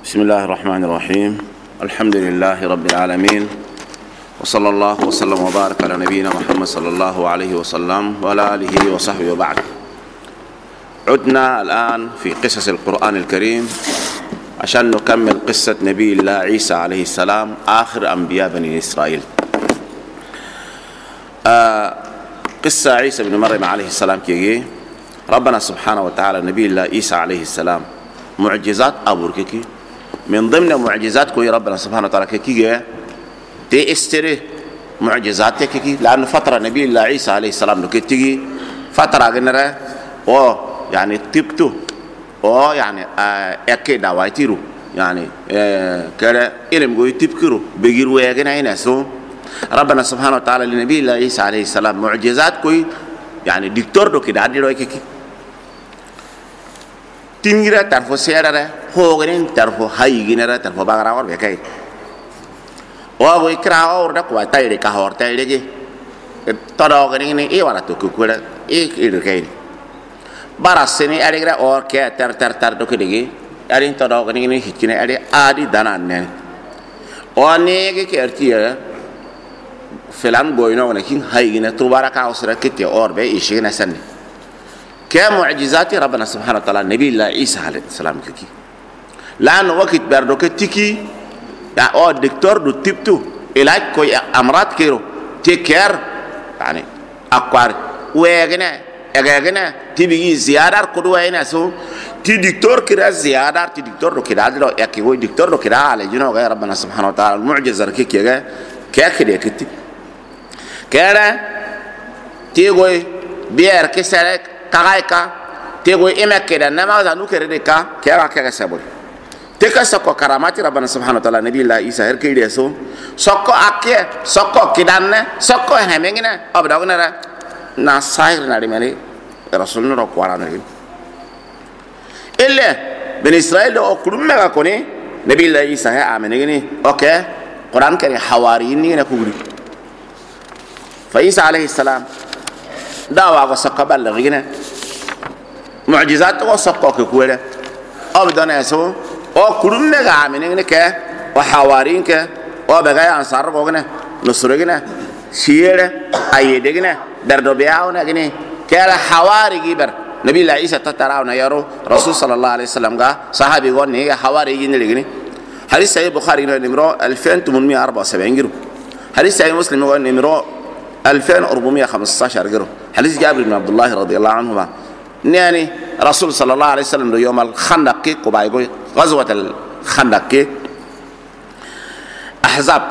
بسم الله الرحمن الرحيم. الحمد لله رب العالمين، وصلى الله وسلم وبارك على نبينا محمد صلى الله عليه وسلم وعلى آله وصحبه وبعد. عدنا الآن في قصص القرآن الكريم عشان نكمل قصة نبي الله عيسى عليه السلام، آخر أنبياء بني إسرائيل. قصة عيسى بن مريم عليه السلام كي ربنا سبحانه وتعالى نبي الله عيسى عليه السلام معجزات أبوركي من ضمن معجزات كوي ربنا سبحانه وتعالى كي تأستري معجزات كي، لأن فترة نبي الله عيسى عليه السلام نكتيجي فترة جنرة أو يعني تبتو أو يعني أكيد دعواتيرو يعني كذا إلهم قوي تبكروا بيجروا يجنا هنا سو ربنا سبحانه وتعالى لنبي الله عيسى عليه السلام معجزات كوي يعني دكتور دو كده عادي روي كي تيميرا تعرفوا سيارة هو غنين تعرفوا هاي جنرا تعرفوا بعرا اور بكاي أو يكره اور ده كوا تايري كهور تايري كي ترى غنين إيه ولا تكوكولا إيه كاين barasini arigra or ke tar do kidigi arin to do ni hikine ari adi danan ne oni ge kertiya filan goyno ne kin haygina tubara ka usra kiti or be ishina sanni ke mu'jizati rabbana subhanahu wa ta'ala nabi allah isa alayhi salam kiki lan waqt bardo kitiki ya o doctor do tiptu ilaj ko amrat kiro take care yani akwar wegene egegene tibigi ziyadar kudu wayna so ti dictor kira ziyadar ti dictor do kira do yaki wo dictor do kira ala jino ga rabbana subhanahu wa ta'ala mu'jizar kike ga kekede kiti kera ti goy bier kisere kagaika ti goy imekeda nama za nukere ka kera kega sabul teka sokko karamati rabbana subhanahu wa ta'ala nabi allah isa herkede so sokko akke sokko kidanne sokko hemengina abdagna na sair na rimani rasulna ro qur'an ri illa ben israel o kulumma ga koni nabi allah isa ha amene ni okay qur'an kari hawariyin ni na kubri fa isa alayhi salam dawa go sakabal rigina mu'jizat go sakko ko kuwela abdana so o kulumma ga amene ni ke wa hawariyin ke o baga ansar go gina nusrugina siyere ayedegina dardo biauna gini kala hawari gibar nabi la isa tatarawna yaro rasul sallallahu alaihi wasallam ga sahabi gonni ga hawari gini gini hadith sahih bukhari numero 2874 giro hadith sahih muslim go numero 2415 giro hadith jabir ibn abdullah radiyallahu anhuma يعني رسول صلى الله عليه وسلم يوم الخندق كوبايغو غزوه الخندق احزاب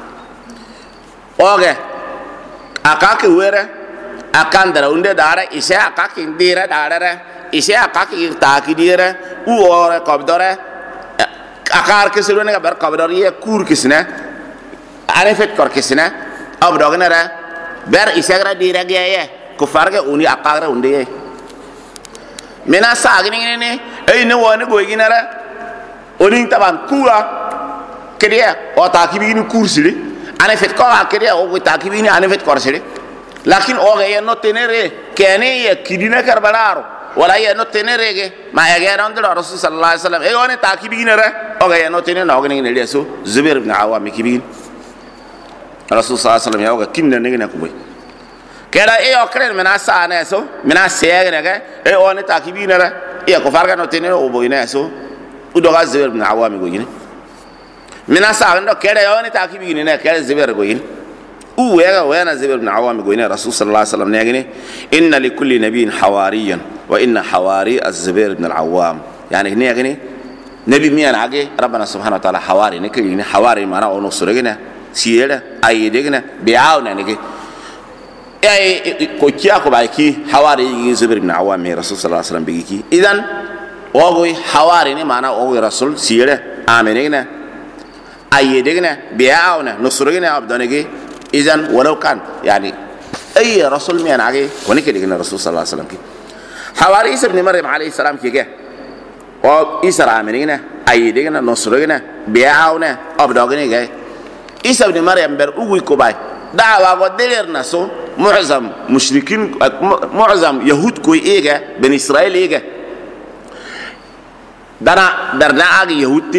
oge akake were akandara unde dara ise akake ndira dara ise akake taaki dira uore qabdore akar keselo ne ber qabdor ye kur kisna arefet kor kisna abdognara ber isagra dira geye ko farge uni akara unde ye mena sagni ne ay ne woni goyginara oni taban kuwa kediya o taaki bi ni kursili أنا في القاعة كده أو بتاكيبيني أنا في الكورسيري لكن أوه يا نوتينيري كأني كيدينا كربلارو ولا يا نوتينيري ما يجي عند الرسول صلى الله عليه وسلم إيه أنا تاكيبيني رأ أوه يا نوتينيري ناقني نليسو زبير بن عوام كيبين الرسول صلى الله عليه وسلم يا أوه كيننا نيجي نكوي كده إيه أكرر من أسا أنا سو من أسيا نيجي إيه أنا تاكيبيني رأ إيه كفارك نوتينيري أو بوينا سو ودوغا زبير بن عوام يقولين mina saando kede yoni takibi ni ne kede ziber goyin uwega wena ziber ibn awam goyin rasul sallallahu alaihi wasallam negini inna li kulli nabiyyin hawariyan wa inna hawari az-zubair ibn al-awwam yani negini nabi miyan age rabbana subhanahu wa ta'ala hawari ne kini hawari mana ono suregina siyela ayedegina bi'auna nege ay ko kiya ko baki hawari zubair ibn awam rasul sallallahu alaihi wasallam bigi idan ogoy hawari ne mana ogoy rasul siyela amenegina أيدنا بيعاونا نصرنا عبدانجي إذن ولو كان يعني أي رسول مين عجي ونكده إن الرسول صلى الله عليه وسلم كي حواري عيسى بن مريم عليه السلام كي جه وعيسى عاملنا أيدنا نصرنا بيعاونا عبدانجي جاي عيسى بن مريم برؤوي كوباي دعوة ودير ناسو معظم مشركين معظم يهود كوي إيجا بن إسرائيل إيجا دنا درنا عجي يهودي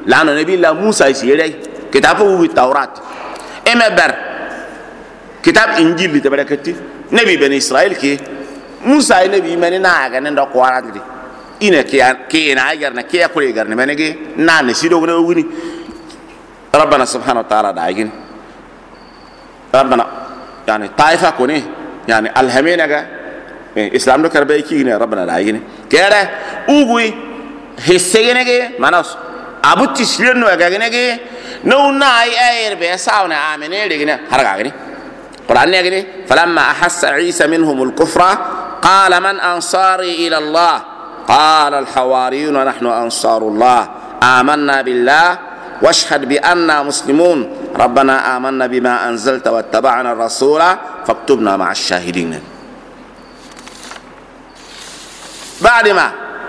la no nabi la Musa sire kitab wu Taurat ema ber kitab Injil li tabarakati nabi ben Israel ki Musa nabi mani na ga nan da kwarandi ina ke na agar na ke akure gar ne manege na ne sido ne wuni ربنا سبحانه وتعالى دايجين ربنا يعني طائفة كوني يعني الهمينة إسلام دو كربي كيني ربنا دايجين كده أوغوي هسيجين كي مانوس أبو تسلين وعجين كي نو ناي أير بيساونا آمنين لكنه هرجعين قرآن يجيني فلما أحس عيسى منهم الكفر قال من أنصاري إلى الله قال الحواريون نحن أنصار الله آمنا بالله واشهد بأننا مسلمون ربنا آمنا بما أنزلت واتبعنا الرسول فاكتبنا مع الشاهدين. بعد ما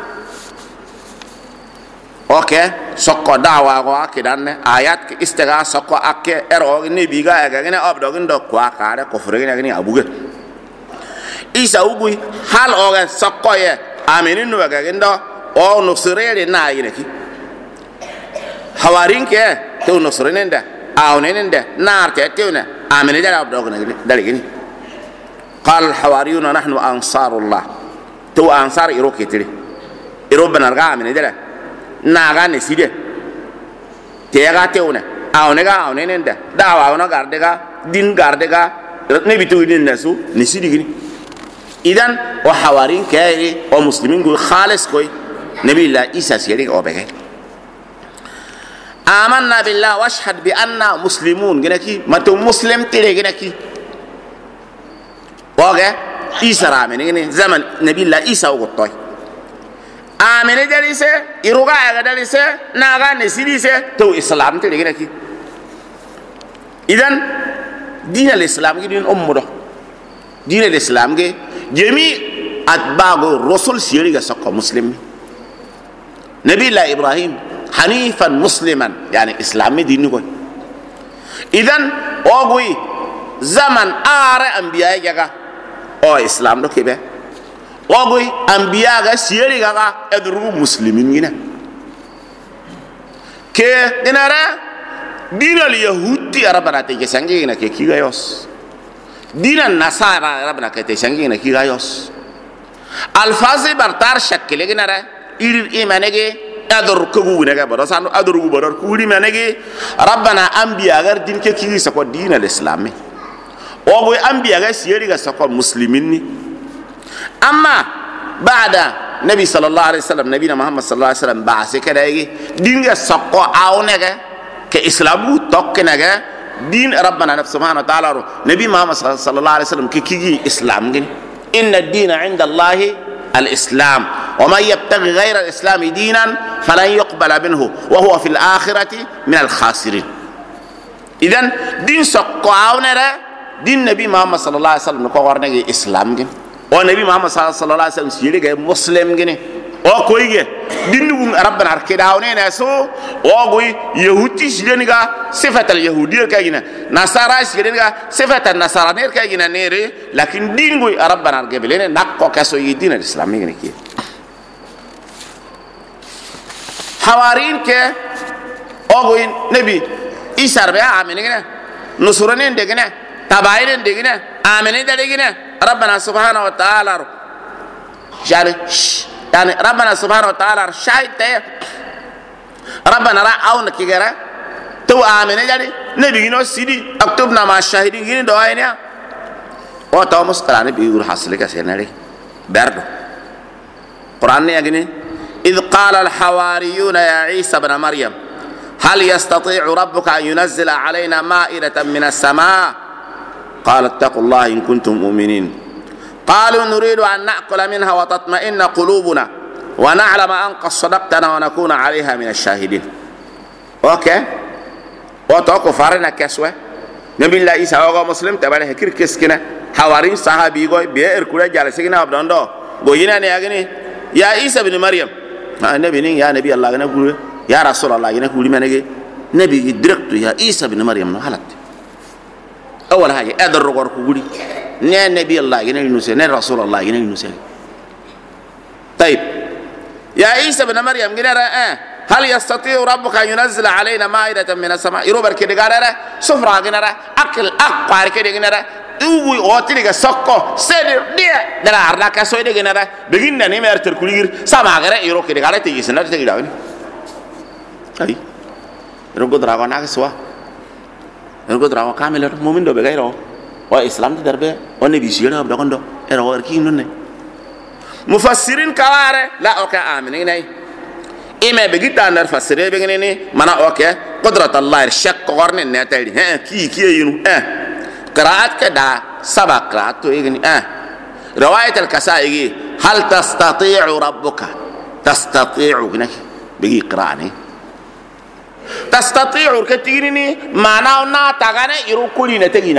اوكي سوكو دعوة واكدان آيات استغا سوكو اكي ارو نبي غا غني ابدوغن دو كوا كاره كفرين غني ابوغ إيسا أبوي حال أوغن سوكو يه آمنين وغن دو او نصريري نا ينكي حوارين كي تو نصرين ده آونين ده نار تيتيونا آمنين ده ابدوغن دلغني قال الحواريون نحن أنصار الله تو أنصار إيرو كتير إيرو بنرجع آمنين ده naga ne side tega teuna awnega awnen da dawa awna gardega din gardega ne bitu din nasu ne sidi gini idan wa hawarin kai o muslimin go khalis koy nabi la isa siri o bege amanna billah washhad bi anna muslimun gina ki mato muslim tire gina ki oge isa ramen gini zaman nabi la isa o gotoy amene dalise iruga aga dalise naga nesidise to islam te digina ki idan din al-islam gi din ummudo din al-islam ge jemi atbago rasul siri ga sakko muslim nabi la ibrahim hanifan musliman yani islami din ko idan ogui zaman are anbiya ga o islam do kebe ogoy anbiya ga siyeri ga edru muslimin gina ke dinara dinal yahudi arabana te ke sangi gina ke kigayos dinan nasara arabana ke te sangi gina kigayos alfazi bartar shakkile gina ra irir imanege ador kugu gina ga baro sanu ador gu baro kuri manege rabbana anbiya gar din ke kigi sako dinal islami ogoy anbiya ga siyeri ga sako muslimin ni أما بعد نبي صلى الله عليه وسلم نبينا محمد صلى الله عليه وسلم بعث كده يجي دين سقوا عونك كإسلامه توكنك دين ربنا نفسه سبحانه وتعالى نبي محمد صلى الله عليه وسلم كي إسلام إن الدين عند الله الإسلام ومن يبتغي غير الإسلام دينا فلن يقبل منه وهو في الآخرة من الخاسرين إذن دين سقوا عونك دين نبي محمد صلى الله عليه وسلم نقول إسلام o nabi muhammad sallallahu alaihi wasallam sire ga muslim gene o koyge dindu rabbana arkidawne na so o goy yahudi sire ga sifat al yahudiyya ka gina nasara sire ga sifat al nasarani ka gina nere lakin dingu rabbana argebelene nakko kaso yidin al islami gene ki hawarin ke o goy nabi isa be amene gene nusurane de gene tabayren de gene amene de gene ربنا سبحانه وتعالى يعني ربنا سبحانه وتعالى شاهد ربنا لا أون كيجرا تو آمين يعني نبي نو سيدي أكتبنا مع الشاهدين جيني دعائنا أو تومس كلامي بيقول حصلك سيناري برضو قرآن يجيني إذ قال الحواريون يا عيسى بن مريم هل يستطيع ربك أن ينزل علينا مائدة من السماء قال اتقوا الله إن كنتم مؤمنين قالوا نريد أن نأكل منها وتطمئن قلوبنا ونعلم أن قد صدقتنا ونكون عليها من الشاهدين أوكي وتوقف فارنا كسوة نبي الله إيسا وغا مسلم تبالي هكير كسكنا حوارين صحابي يقول بيئر كولا جالسينا وبدان دو قوينا نياغني يا إيسا بن مريم النبي نين يا نبي الله يا رسول الله يقول منك نبي دركت يا إيسا بن مريم نحلت أول حاجة أدر رقور كقولي نين نبي الله ينال نسي نين رسول الله ينال نسي طيب يا عيسى بن مريم جنا هل يستطيع ربك أن ينزل علينا مائدة من السماء يروبر كده قالره سفرة كده أكل أقار كده كده uwi otili ga sokko sede dia dara arla ka so de genara begin na ne mer ter kulir sama gare iro ke gare te yisna te gida ni ai ro go dra na ka so ro go dra ka mel mu'min do be gairo wa islam te darbe on ne bi shira do gondo ero war ki nonne mufassirin kaware la o ka amin ngai ime be gita nar fassire be ngene mana o ke qudrat allah shak qorne ne tayri ki yinu قراءات كدا سبع قراءات يغني رواية الكسائي هل تستطيع ربك تستطيع هناك بيجي قراءة تستطيع كتيرني معناه نا تغنى يروكولي نتجينا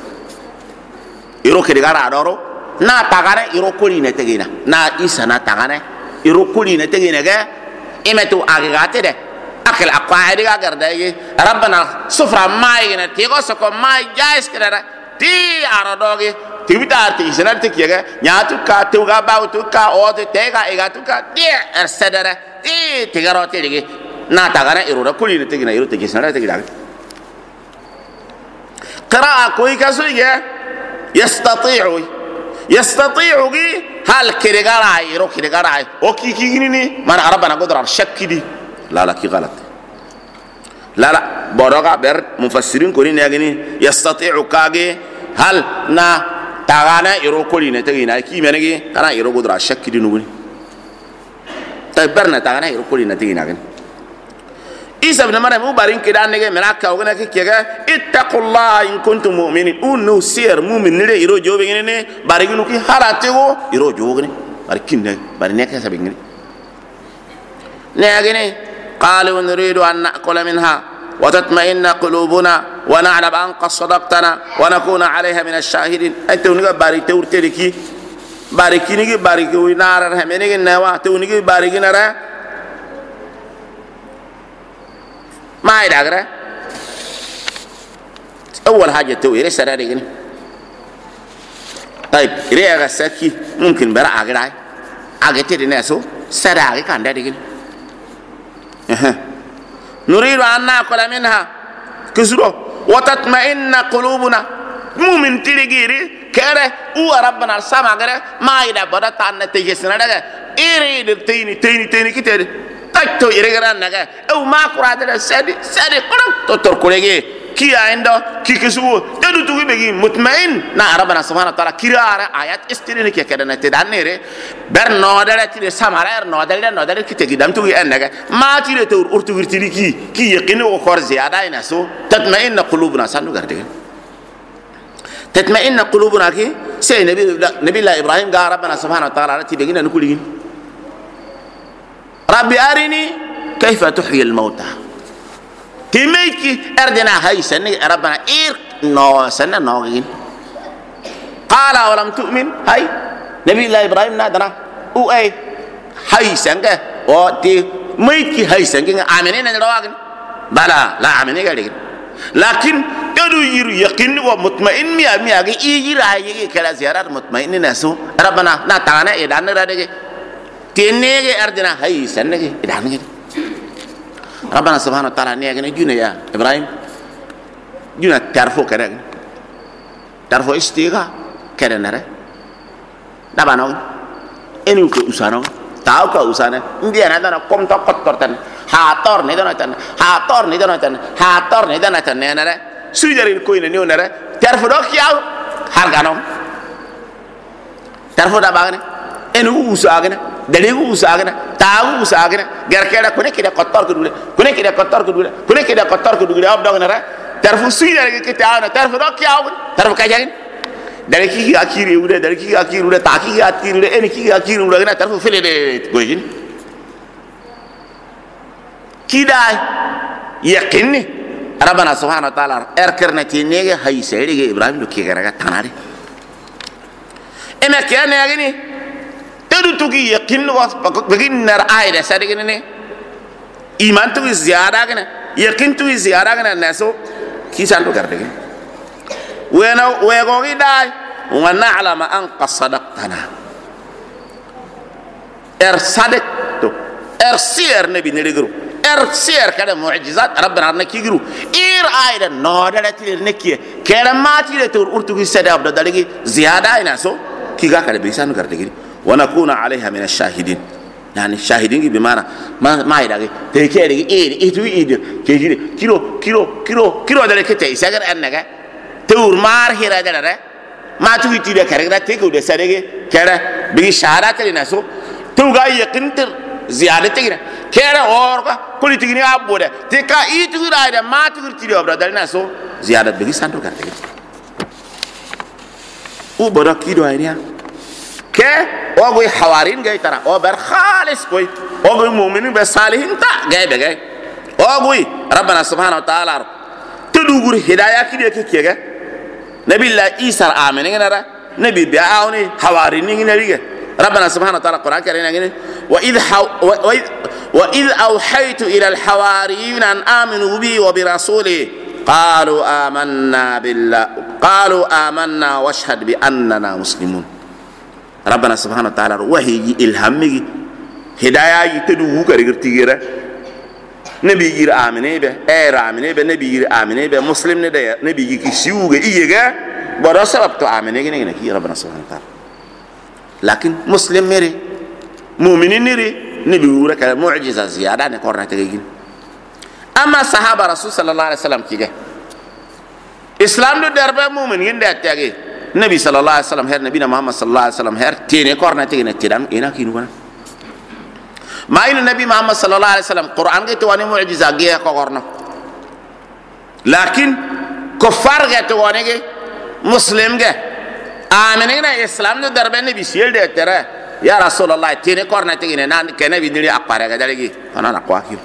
يروكلي غارا دورو نا تغنى يروكولي نتجينا نا إيسا نا تغنى يروكولي نتجينا جا إمتو أغيغاتي ده أكل أقوى غير ده ربنا سفرة ما يجينا تيغو سكو ما جايز كده تي أرادوغي تبيتا تي سنارتك يجا نياتو كا توغا باو توكا أو تيغا إيغا توكا تي أرسدرة تي تيغاروتي لغي نا تغانا إرورا كولي نتيجنا إرو تيجي سنارتك لغي قراءة كوي كاسوي يستطيعوغي هل كيرغاراي إرو كيرغاراي أوكي كيغيني من ربنا قدر شك دي لا كي غلط لا بورغا بر مفسرين كورين يغني يستطيع كاغي هل نا تاغانا يروكولي نتغينا كي منغي كانا يرو قدر شك دي نوغني تبرنا تاغانا يروكولي نتغينا غن عيسى ابن مريم مبارين كده نغي ملاكا وغنا كيغا اتقوا الله ان كنتم مؤمنين انه سير مؤمن نري يرو جوبيني بارغنو كي حراتيغو يرو جوغني باركين بارنيكا سابيني نغني قالوا نريد أن نأكل منها وتطمئن قلوبنا ونعلم أن قد صدقتنا ونكون عليها من الشاهدين أنت ونجا بارك تورتلكي باركي نجي بارك ونار رحمني النوا تونجي بارك نرا ما يدعى أول حاجة توي رسالة رجعني طيب ريا غساكي ممكن برا أجرای أجتري ناسو سرعة كان ده رجعني نريد أن نأكل منها كسرو وتطمئن قلوبنا مؤمن تيجيري كره هو ربنا السماء كره ما يدا بدا تان تيجسنا ده إيري تيني كتير تكتو إيريغران نجا أو ما كرادة سادي كلام تتركوليه كي عنده كي كسبو تدو تقول بيجي مطمئن نا ربنا سبحانه وتعالى كيرا آيات استريني كي كده نتدانيره بر نودر تيجي سامارا نودر كي تيجي دام تقول أنك ما تيجي تور أرتوير تيجي كي يقينه وخور زيادة ينسو تطمئن قلوبنا سانو قردين تطمئن قلوبنا كي سي نبي الله إبراهيم قال ربنا سبحانه وتعالى تيجي نقولين ربي أرني كيف تحيي الموتى تيميكي أردنا هاي سنة ربنا نو سنة نوغين قال ولم تؤمن هاي نبي الله إبراهيم نادنا أو أي هاي سنة أو تي ميكي هاي سنة آمنين نجرواغن بلا لا آمنين قالين لكن تدو يقين ومطمئن ميا يجي رايجي كلا زيارات مطمئن ناسو ربنا ناتانا إدان رادجي تينيجي أردنا هاي سنة إدان ربنا سبحانه وتعالى نيجي جونا يا إبراهيم جونا تعرفوا كذا تعرفوا إستيغا كذا نرى دابانو إني كأوسانو تاو كأوسانه إندي أنا دانا كم تقطرتن هاتور ندانا تن نرى سويجري الكوين نيو نرى تعرفوا دوك ياو هارغانو تعرفوا دابانه إني كأوسانه دليل كأوسانه تاو كأوسانه غيركيدا كوني كده قطر كدولة أب دعنا را تعرفوا سويا كده تعاون تعرفوا راك ياو تعرفوا كاجين دلكي أكير يودا تاكي أكير يودا إنكي أكير يودا كنا تعرفوا فيلة كويجين كده يقيني ربنا سبحانه وتعالى أركرنا تينيجي هاي سيري إبراهيم لو كي كرا تناري إما كأنه يعني تدو تقي يقين وبقين نر آية سيري كنني إيمان تو زيادة كنا يقين تو زيادة كنا ناسو كيسان تو كردك ويقولي داي ونعلم أن قد صدقتنا صدق تو سير نبي نريغرو سير كده معجزات ربنا نكيرو ايدا نودلا تير نكيه كده ما تير تور ارتو سدا عبد دالغي زياده اينا سو كيغا كده بيسان غردغي ونكون عليها من الشاهدين يعني الشاهدين بمعنى ما يدغي تيكيري ايتو كيجي كيلو دالك تي سغر انغا تور مار هيرا دالره ما توي تي كارغدا تيكو ده سدغي كده بي شهادات لنا سو توغا يقنتر زياده تيغنا كده اورغا كل تيغني ابوده تيكا ايتو رايدا ما تغير تي دو دالنا سو زياده بي سانتو غردغي او بدا كيدو ايريا كه اوغوي حوارين جاي ترى او بر خالص كوي اوغوي مؤمنين بصالحين تا جاي بجاي اوغوي ربنا سبحانه وتعالى تدوغور هدايه كده كيكه نبي الله عيسى امنين نرا نبي بيعوني حوارين نيغي ربنا سبحانه وتعالى قران كريم نيغي واذ اوحيت الى الحواريين ان امنوا بي وبرسوله قالوا آمنا واشهد بأننا مسلمون ربنا سبحانه وتعالى وحي الهمي هدايا يتدو كرغتيغرا نبي ير امنه به امنه به نبي ير امنه به مسلم ندي نبي يكي سيوغ ايغا برا سبب تو امنه ني ربنا سبحانه وتعالى لكن مسلم مري مؤمنين نري نبي ورك معجزه زياده نكورنا تيغين اما صحابه رسول صلى الله عليه وسلم كيغا اسلام دو دربه مؤمنين ده تيغي نبي صلى الله عليه وسلم هر نبينا محمد صلى الله عليه وسلم هر تيني كورنا تيغنا تيدام اينا كينو كنا ما إن النبي محمد صلى الله عليه وسلم قرآن جت واني معجزة جيه كورنا لكن كفار جت واني جه مسلم جه آمنين إسلام دو دربه نبي سيل ده ترى يا رسول الله تيني كورنا تيجي نان كنبي نري أقارة كذا لقي أنا نقواكيو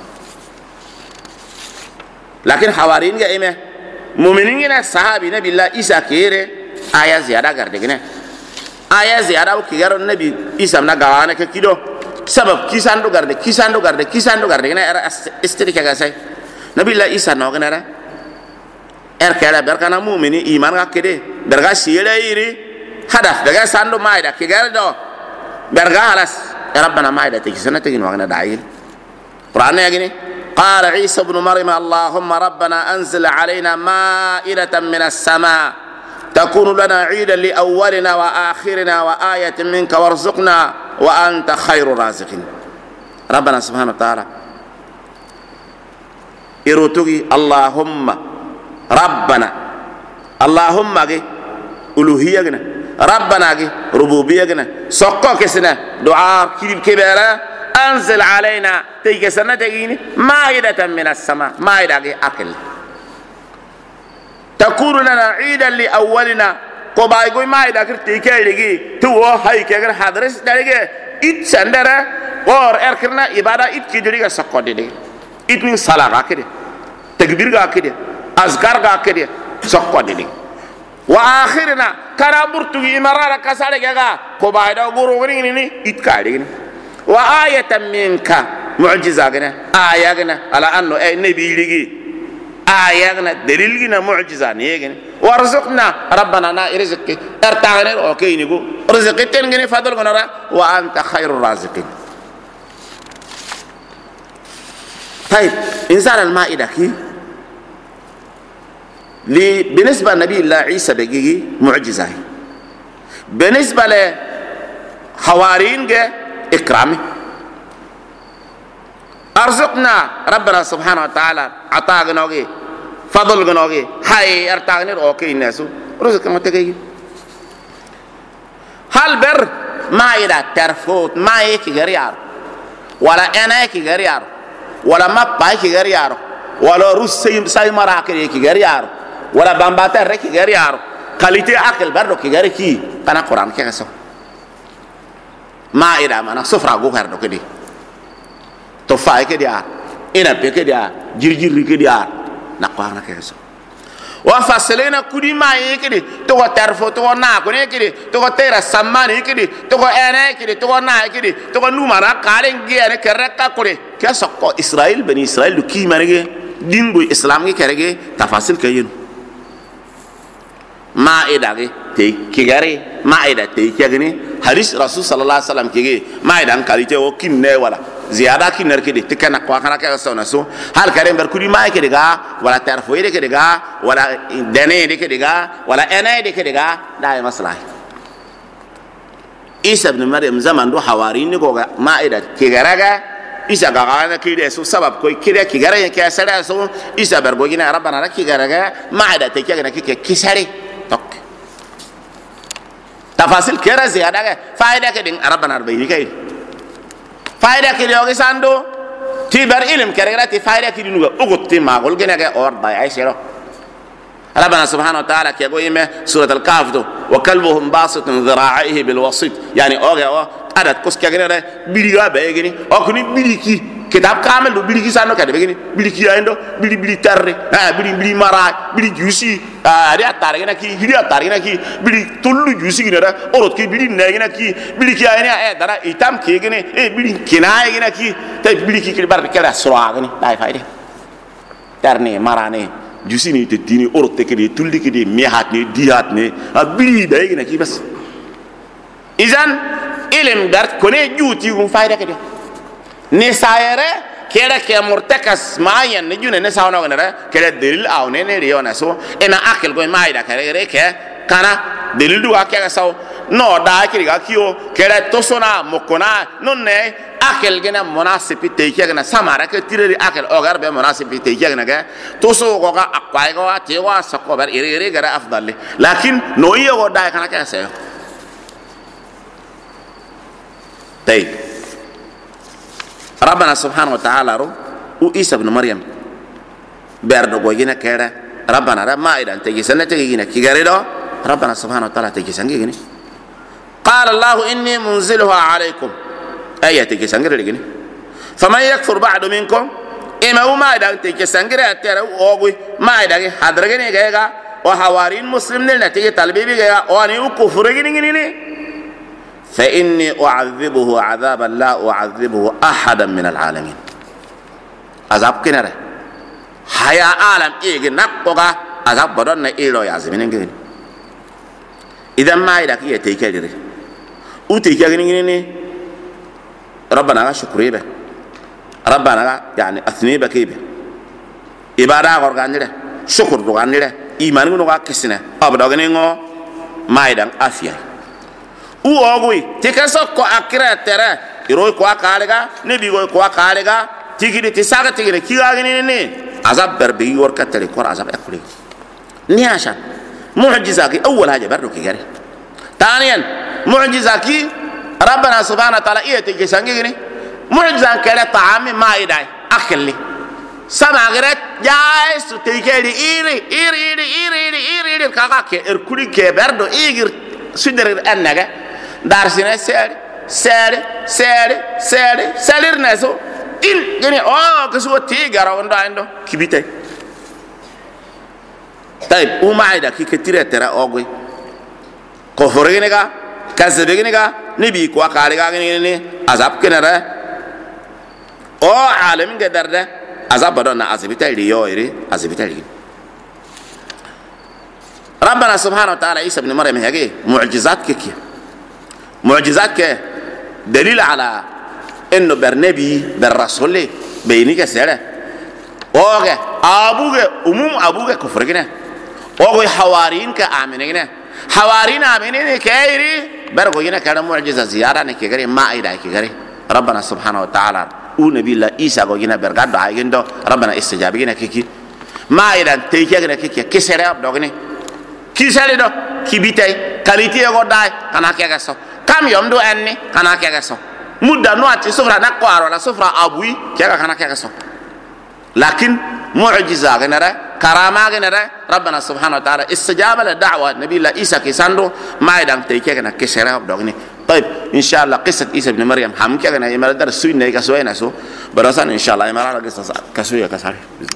لكن حوارين جه إيه مؤمنين جه صحابي نبي الله إيسا كيره آية زيادة كردكنه آية زيادة وكيرو النبي إيسا منا قوانا كيدو سبب كيساندو غارده كنا استريكا غاساي نبي الله عيسى نوغنرا كلا بركانا مؤمني ايمان كده برغا سيلا يري هدف دغا ساندو مايدا كيغالدو برغا خلاص ربنا مايدا تكسنا تجي نوغنا دايل قران يغني قال عيسى ابن مريم اللهم ربنا انزل علينا مائدة من السماء تكون لنا عيدا لاولنا واخرنا وآية منك وارزقنا وأنت خير الرازقين ربنا سبحانه وتعالى إروتوغي اللهم ربنا اللهم أجي ألوهية جنا ربنا أجي ربوبية جنا سقى كسنا دعاء كبيرة أنزل علينا تيجي سنة تجيني مائدة من السماء مائدة أجي أكل تكون لنا عيدا لأولنا كوباي غوي ما يدا كرتي كايلغي تو هاي كغر حضرس دالغي ات سندرا اور اركرنا عباده ات كيدريغا سكودي دي ات من صلاه كده تكبير كده اذكار كده سكودي دي واخرنا كرامبرتو مرارا كسالغا كوباي دا غورو ني ات كايلغي وايه منك معجزه غنا ايه غنا على انه اي نبي لغي آياتنا دليلنا معجزة نيجي ورزقنا ربنا نا رزق ارتاغنا اوكي نيجو رزقتين غني فضل غنرا وانت خير الرازقين. طيب انزال المائدة كي بالنسبة لنبي الله عيسى بيجي معجزة بالنسبة لحوارين إكرامي أرزقنا ربنا سبحانه وتعالى عطاء نوغي فضل نوغي هاي ارتاغني اوكي الناس رزق ما تجي هل بر ما يدا ترفوت ما يكي غريار ولا انا يكي غريار ولا ما بايكي غريار ولا روس ساي مراكي يكي غريار ولا بامباتر يكي غريار كاليتي اكل بردو كي غري كي كان قران كيسو ما يدا انا سفرا غو هردو كدي تفاي كديار إنا بكديار جيرجير كديار نقوانا كيسو وفصلنا كودي ما يكدي تو ترفو تو نا كوني كدي تو تيرا سمان يكدي تو انا كدي تو نا كدي تو نومارا كارين جيره كركا كوري كسكو اسرائيل بني اسرائيل كي مارغي دينغو اسلام كي كرغي تفاصيل كاين ما إداغي تي كيغاري ما إدا تي كيغني حديث رسول صلى الله عليه وسلم كيغي ما إدان كاليتي وكين نه ولا زياده كي نركدي تكنا كواكنا كاسو نسو هل كريم بركودي ما كدغا ولا تعرفوا يدي كدغا ولا دني دي كدغا ولا انا دي كدغا داي مصلحه عيسى ابن مريم زمان دو حواريين نيغا ما ايدا كيغراغا عيسى غاغانا كيدي سو سبب كوي كيدي كيغرا كاسرا سو عيسى برغوغينا ربنا كيغراغا ما ايدا تكيغنا كيساري توك تفاصيل كرا زياده فايده كدين ربنا ربي كاي فايده كدي اوغي ساندو تيبر علم كرغراتي فايده كدي نوغا اوغتي ما غول غناغا اور باي عيشرو ربنا سبحانه وتعالى كيقول سورة الكهف وكلبهم باسط ذراعيه بالوسط يعني اوغي او ادات كوس كغنره بيليغا بايغني اوكني بيليكي كتاب كامل بيليكي سانو كده بيغني بيليكي اندو بيلي تاري بيلي مارا بيلي جوسي ادي اتارغنا كي هيدي اتارغنا كي بيلي تولو جوسي غنره اوروت كي بيلي ناغنا كي بيليكي اينا دارا ايتام كي غني بيلي كناي غنا كي تاي بيليكي كي بار كلا سراغني داي فايده تارني ماراني جوسي ني تديني اوروت كي تولي كي ميهات ني ديات ني بيلي بايغنا كي بس اذن علم درت كوني جوتي يكون فايده كده نسايره كده كمرتكز معين نجون نساونا غنره كده دليل او نيريو نسو انا اكل كوي مايدا كده كانا دليل دو اكل سو نو دا كده كيو كده توسونا مكونا نون اكل جنا مناسب تيكي جنا سمارا كتيري اكل اوغار به مناسب تيكي جنا توسو غوغا اقواي غوا تيوا سكوبر ايري غرا افضل لكن نو يو دا كانا كاسه طيب ربنا سبحانه وتعالى رو وعيسى ابن مريم بيردو غوغينا كيرا ربنا ما اذا انت جسنا تجينا كيغريدو ربنا سبحانه وتعالى تجسنجيني قال الله اني منزلها عليكم ايه تجسنجيني فمن يكفر بعد منكم اما ما اذا انت جسنجيرا ترى اوغوي ما اذا حضرغني غيغا وحوارين مسلمين نتيجه تلبيبي غيغا واني كفرغيني فإني أعذبه عذابا لا أعذبه أحدا من العالمين عذاب كنره حيا عالم إيجي نقوغا عذاب بدون إيلو يعزمين كنين إذا ما إذا كي يتيكي جري وتيكي كنين ربنا شكري به ربنا يعني أثني بكي به إبادة غرغان له شكر غرغان له إيمان غرغان كسنه أبدا غنينغو ما إذا أفيا uogui tikaso ko akira tere iroi ko akalega nebi go ko akalega tigiri tisaga tigiri kiagini ni azab berbi ور كتري كور azab اكلي ni عشان معجزاكي اول حاجه بردك يا ثانيا معجزاكي ربنا سبحانه وتعالى ايتي سانغيني معجزان كلا طعام ما يداي اكلي سما غيرت جايس تيكلي ايري كاكا اركولي كبردو ايغر سدر انغا دارسنا سالر ناسو إن جني كسوة تيجارا وندا عنده كبيتة طيب وما عدا كي كتير ترى أوغي كفرينيكا كذبينيكا نبي كوا كاريكا جني عذاب كنره أو عالمين كدر ده عذاب بدونا عذابيته ليو إيري عذابيته لين ربنا سبحانه وتعالى عيسى ابن مريم هيجي معجزات كيكي معجزات كه دليل على انه برنبي بالرسول بينك سره اوغه ابوغه ابوغه كفرغنا اوغه حوارين كامنين حوارين امنين كايري برغوينا كان معجزه زياده نكيغري ما ايدا كيغري ربنا سبحانه وتعالى ونبي الله عيسى غوغينا برغادو ايغندو ربنا استجابينا كيكي ما ايدا تيكيغنا كيكي كسره دوغني كيسالي دو كيبيتاي كاليتي غوداي كانا كيغاسو كم يوم دو أني كنا كيغسو مدة نواتي سفرة نقوار ولا سفرة أبوي كنا كيغسو لكن معجزة غنرة كرامة غنرة ربنا سبحانه وتعالى استجاب للدعوة نبي الله عيسى كيساندو ما يدام تيكيغنا كسره بدوغني طيب إن شاء الله قصة عيسى ابن مريم هم كيغنا يمال در سوين نيكا سوين نسو برسان إن شاء الله يمال على قصة كسوية كساري